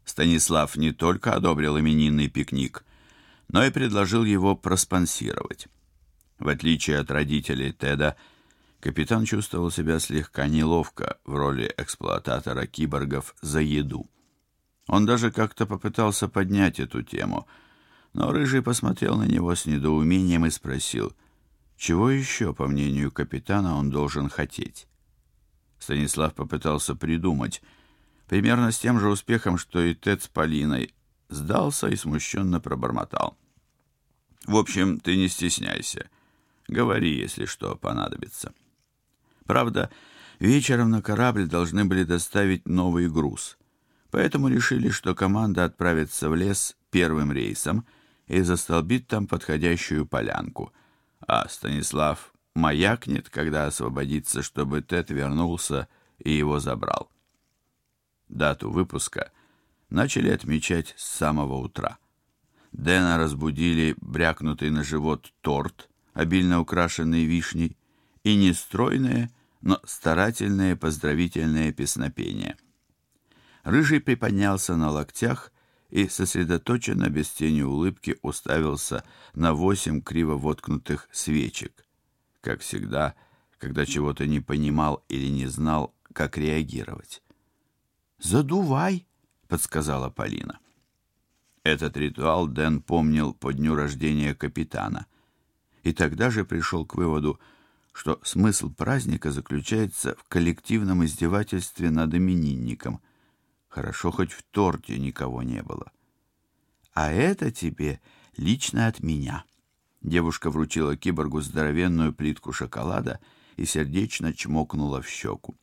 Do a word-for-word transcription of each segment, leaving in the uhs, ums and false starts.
Станислав не только одобрил именинный пикник, но и предложил его проспонсировать. В отличие от родителей Теда, капитан чувствовал себя слегка неловко в роли эксплуататора киборгов за еду. Он даже как-то попытался поднять эту тему, но Рыжий посмотрел на него с недоумением и спросил, чего еще, по мнению капитана, он должен хотеть. Станислав попытался придумать, примерно с тем же успехом, что и Тед с Полиной, сдался и смущенно пробормотал. «В общем, ты не стесняйся. Говори, если что понадобится». Правда, вечером на корабль должны были доставить новый груз, поэтому решили, что команда отправится в лес первым рейсом и застолбит там подходящую полянку, а Станислав маякнет, когда освободится, чтобы Тед вернулся и его забрал. Дату выпуска начали отмечать с самого утра. Дэна разбудили брякнутый на живот торт, обильно украшенный вишней, и нестройное, но старательное поздравительное песнопение. Рыжий приподнялся на локтях и сосредоточенно, без тени улыбки, уставился на восемь криво воткнутых свечек, как всегда, когда чего-то не понимал или не знал, как реагировать. «Задувай», — подсказала Полина. Этот ритуал Дэн помнил по дню рождения капитана, и тогда же пришел к выводу, что смысл праздника заключается в коллективном издевательстве над именинником. Хорошо, хоть в торте никого не было. «А это тебе лично от меня». Девушка вручила киборгу здоровенную плитку шоколада и сердечно чмокнула в щеку.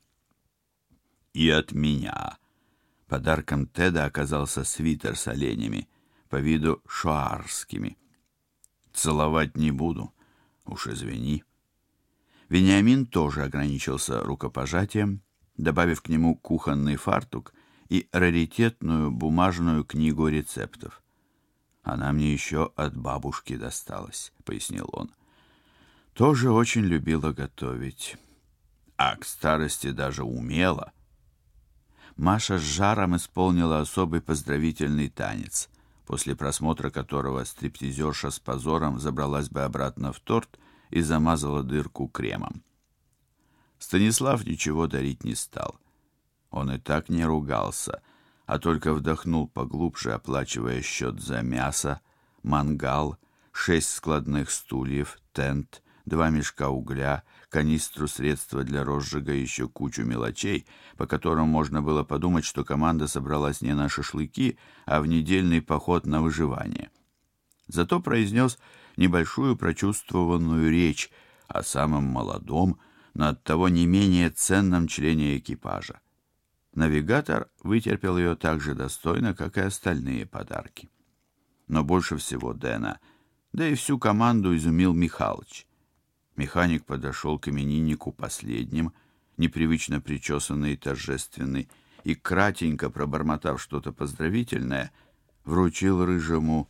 «И от меня». Подарком Теда оказался свитер с оленями, по виду шоарскими. «Целовать не буду, уж извини». Вениамин тоже ограничился рукопожатием, добавив к нему кухонный фартук и раритетную бумажную книгу рецептов. «Она мне еще от бабушки досталась», — пояснил он. «Тоже очень любила готовить, а к старости даже умела». Маша с жаром исполнила особый поздравительный танец, после просмотра которого стриптизерша с позором забралась бы обратно в торт и замазала дырку кремом. Станислав ничего дарить не стал. Он и так не ругался, а только вдохнул поглубже, оплачивая счет за мясо, мангал, шесть складных стульев, тент, два мешка угля, канистру средства для розжига и еще кучу мелочей, по которым можно было подумать, что команда собралась не на шашлыки, а в недельный поход на выживание. Зато произнес небольшую прочувствованную речь о самом молодом, но оттого не менее ценном члене экипажа. Навигатор вытерпел ее так же достойно, как и остальные подарки. Но больше всего Дэна, да и всю команду изумил Михалыч. Механик подошел к имениннику последним, непривычно причесанный и торжественный, и, кратенько пробормотав что-то поздравительное, вручил Рыжему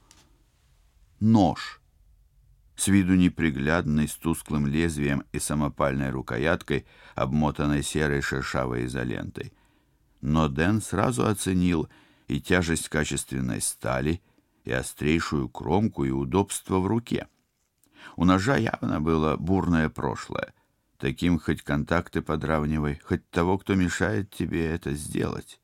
нож, с виду неприглядный, с тусклым лезвием и самопальной рукояткой, обмотанной серой шершавой изолентой. Но Дэн сразу оценил и тяжесть качественной стали, и острейшую кромку, и удобство в руке. У ножа явно было бурное прошлое. Таким хоть контакты подравнивай, хоть того, кто мешает тебе это сделать.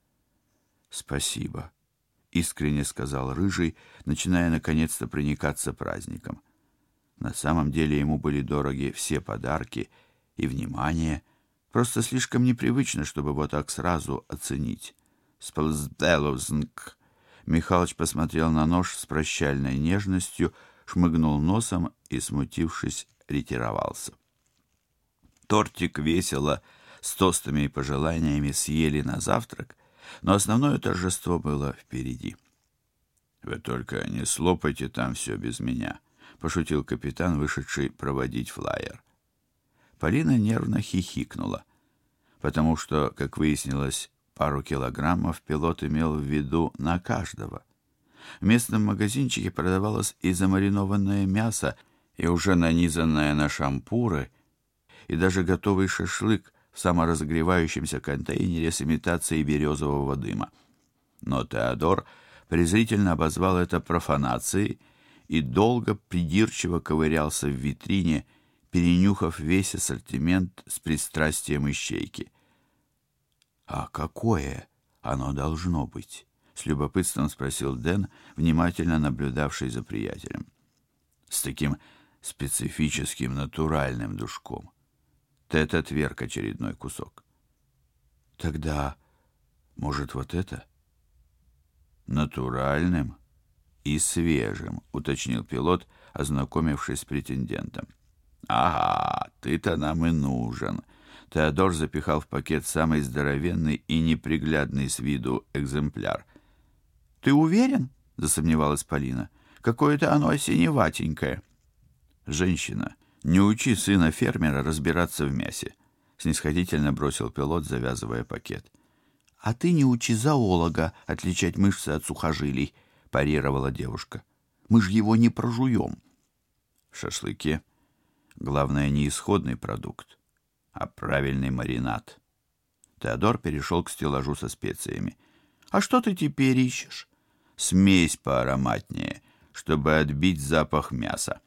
«Спасибо», — искренне сказал Рыжий, начиная наконец-то проникаться праздником. На самом деле ему были дороги все подарки и внимание, просто слишком непривычно, чтобы вот так сразу оценить. «Сползделовзнк». Михалыч посмотрел на нож с прощальной нежностью, шмыгнул носом и, смутившись, ретировался. Тортик весело, с тостами и пожеланиями съели на завтрак, но основное торжество было впереди. «Вы только не слопайте там все без меня», — пошутил капитан, вышедший проводить флайер. Полина нервно хихикнула, потому что, как выяснилось, пару килограммов пилот имел в виду на каждого. В местном магазинчике продавалось и замаринованное мясо, и уже нанизанное на шампуры, и даже готовый шашлык в саморазогревающемся контейнере с имитацией березового дыма. Но Теодор презрительно обозвал это профанацией и долго придирчиво ковырялся в витрине, перенюхав весь ассортимент с пристрастием ищейки. «А какое оно должно быть?» — с любопытством спросил Дэн, внимательно наблюдавший за приятелем. «С таким специфическим натуральным душком». Тед отверг очередной кусок. «Тогда, может, вот это?» «Натуральным и свежим», — уточнил пилот, ознакомившись с претендентом. «Ага, ты-то нам и нужен». Теодор запихал в пакет самый здоровенный и неприглядный с виду экземпляр. «Ты уверен?» — засомневалась Полина. «Какое-то оно синеватенькое». «Женщина, не учи сына фермера разбираться в мясе», — снисходительно бросил пилот, завязывая пакет. «А ты не учи зоолога отличать мышцы от сухожилий», — парировала девушка. «Мы ж его не прожуем». В шашлыке главное не исходный продукт, а правильный маринад. Теодор перешел к стеллажу со специями. «А что ты теперь ищешь?» «Смесь поароматнее, чтобы отбить запах мяса».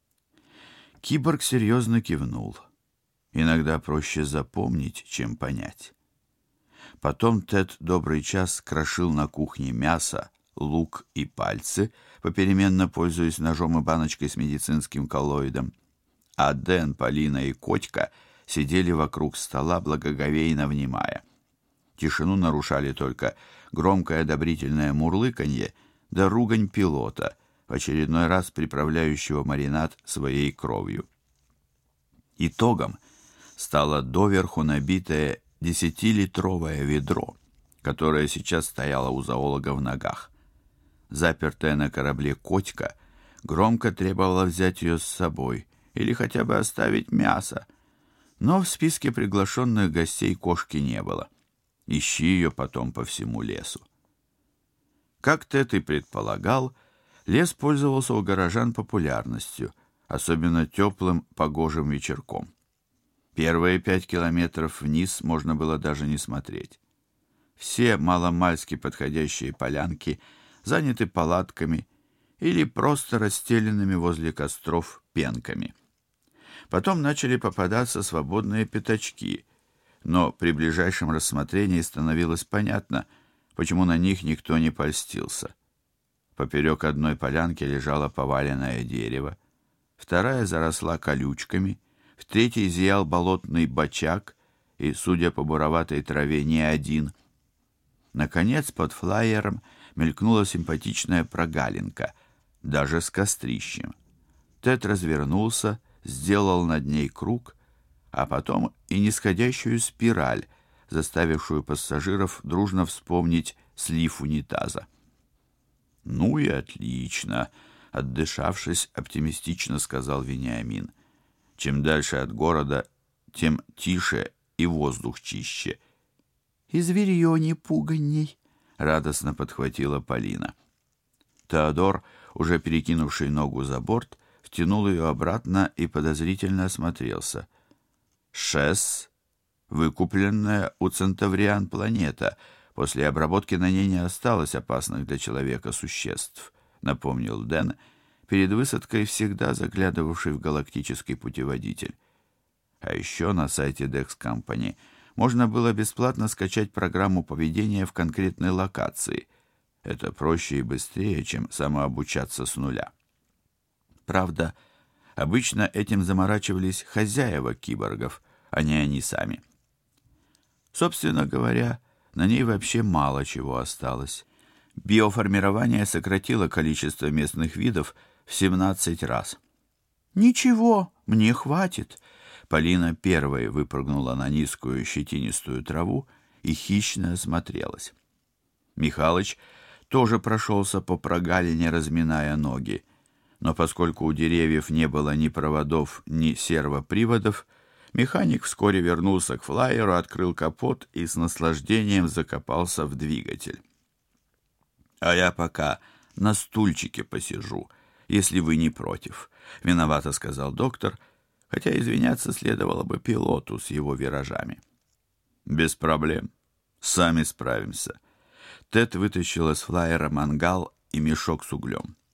Киборг серьезно кивнул. Иногда проще запомнить, чем понять. Потом Тед добрый час крошил на кухне мясо, лук и пальцы, попеременно пользуясь ножом и баночкой с медицинским коллоидом. А Дэн, Полина и Котька сидели вокруг стола, благоговейно внимая. Тишину нарушали только громкое одобрительное мурлыканье да ругань пилота, в очередной раз приправляющего маринад своей кровью. Итогом стало доверху набитое десятилитровое ведро, которое сейчас стояло у зоолога в ногах. Запертая на корабле Котька громко требовала взять ее с собой или хотя бы оставить мясо, но в списке приглашенных гостей кошки не было. Ищи ее потом по всему лесу. Как Тед и предполагал, лес пользовался у горожан популярностью, особенно теплым погожим вечерком. Первые пять километров вниз можно было даже не смотреть. Все маломальски подходящие полянки заняты палатками или просто расстеленными возле костров пенками. Потом начали попадаться свободные пятачки, но при ближайшем рассмотрении становилось понятно, почему на них никто не польстился. Поперек одной полянки лежало поваленное дерево, вторая заросла колючками, в третьей зиял болотный бочак, и, судя по буроватой траве, не один. Наконец, под флаером мелькнула симпатичная прогалинка, даже с кострищем. Тед развернулся, сделал над ней круг, а потом и нисходящую спираль, заставившую пассажиров дружно вспомнить слив унитаза. «Ну и отлично!» — отдышавшись, оптимистично сказал Вениамин. «Чем дальше от города, тем тише и воздух чище». «И зверье не пуганней!» — радостно подхватила Полина. Теодор, уже перекинувший ногу за борт, втянул ее обратно и подозрительно осмотрелся. «Шесс, выкупленная у Центавриан планета. После обработки на ней не осталось опасных для человека существ», — напомнил Дэн, перед высадкой всегда заглядывавший в галактический путеводитель. А еще на сайте Dex Company можно было бесплатно скачать программу поведения в конкретной локации. Это проще и быстрее, чем самообучаться с нуля. Правда, обычно этим заморачивались хозяева киборгов, а не они сами. Собственно говоря, на ней вообще мало чего осталось. Биоформирование сократило количество местных видов в семнадцать раз. «Ничего, мне хватит». Полина первой выпрыгнула на низкую щетинистую траву и хищно осмотрелась. Михалыч тоже прошелся по прогалине, разминая ноги, но поскольку у деревьев не было ни проводов, ни сервоприводов, механик вскоре вернулся к флайеру, открыл капот и с наслаждением закопался в двигатель. «А я пока на стульчике посижу, если вы не против», — виновато сказал доктор, хотя извиняться следовало бы пилоту с его виражами. «Без проблем. Сами справимся». Тед вытащил из флайера мангал и мешок с углем.